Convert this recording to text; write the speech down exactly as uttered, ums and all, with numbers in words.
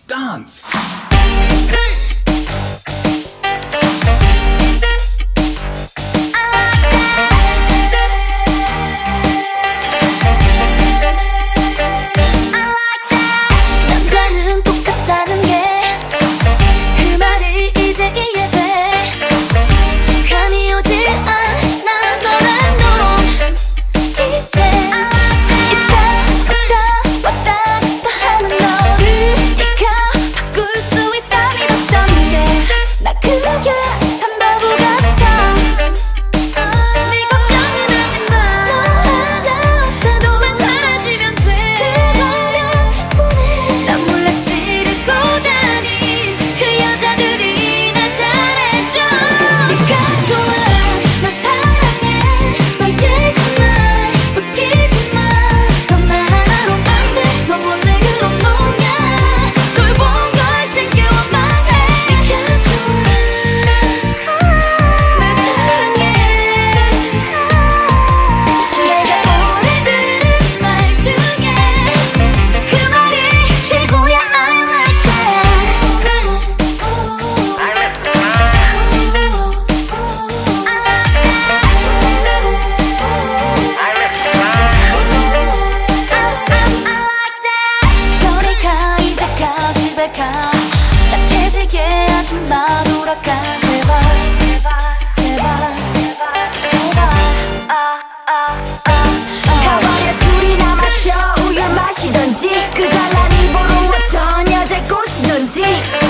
dance. 남자는 똑같다는 게 그 말이 이제 이해돼. 감이 오질 않아 너란 놈 이제 있다 왔다 왔다 갔다 하는 너를 네가 바꿀 수 있다 믿었던 게 나 그게 참 바보 같아. 네 걱정은 하지마. 너 하나 없다도 만 사라지면 돼. 그거면 충분해. 난 몰랐지를 고다니 그 여자들이 나 잘해줘. 네가 좋아 널 사랑해 너의 그 말 웃기지 마. 넌 나 하나로 안 돼. 넌 원래 그런 놈이야. 널 본 걸 신기 원망해. 네가 좋아 널 사랑해. 내가 오래 들은 말 중에 그 말이 최고야. I like that. 저리 가 이제 가 집에 가. 약해지게 하지 마. 돌아가 제발 제발 제발. 가방에 술이나 마셔 우유 마시던지 그 잘난 입으로 어떤 여자를 꼬시던지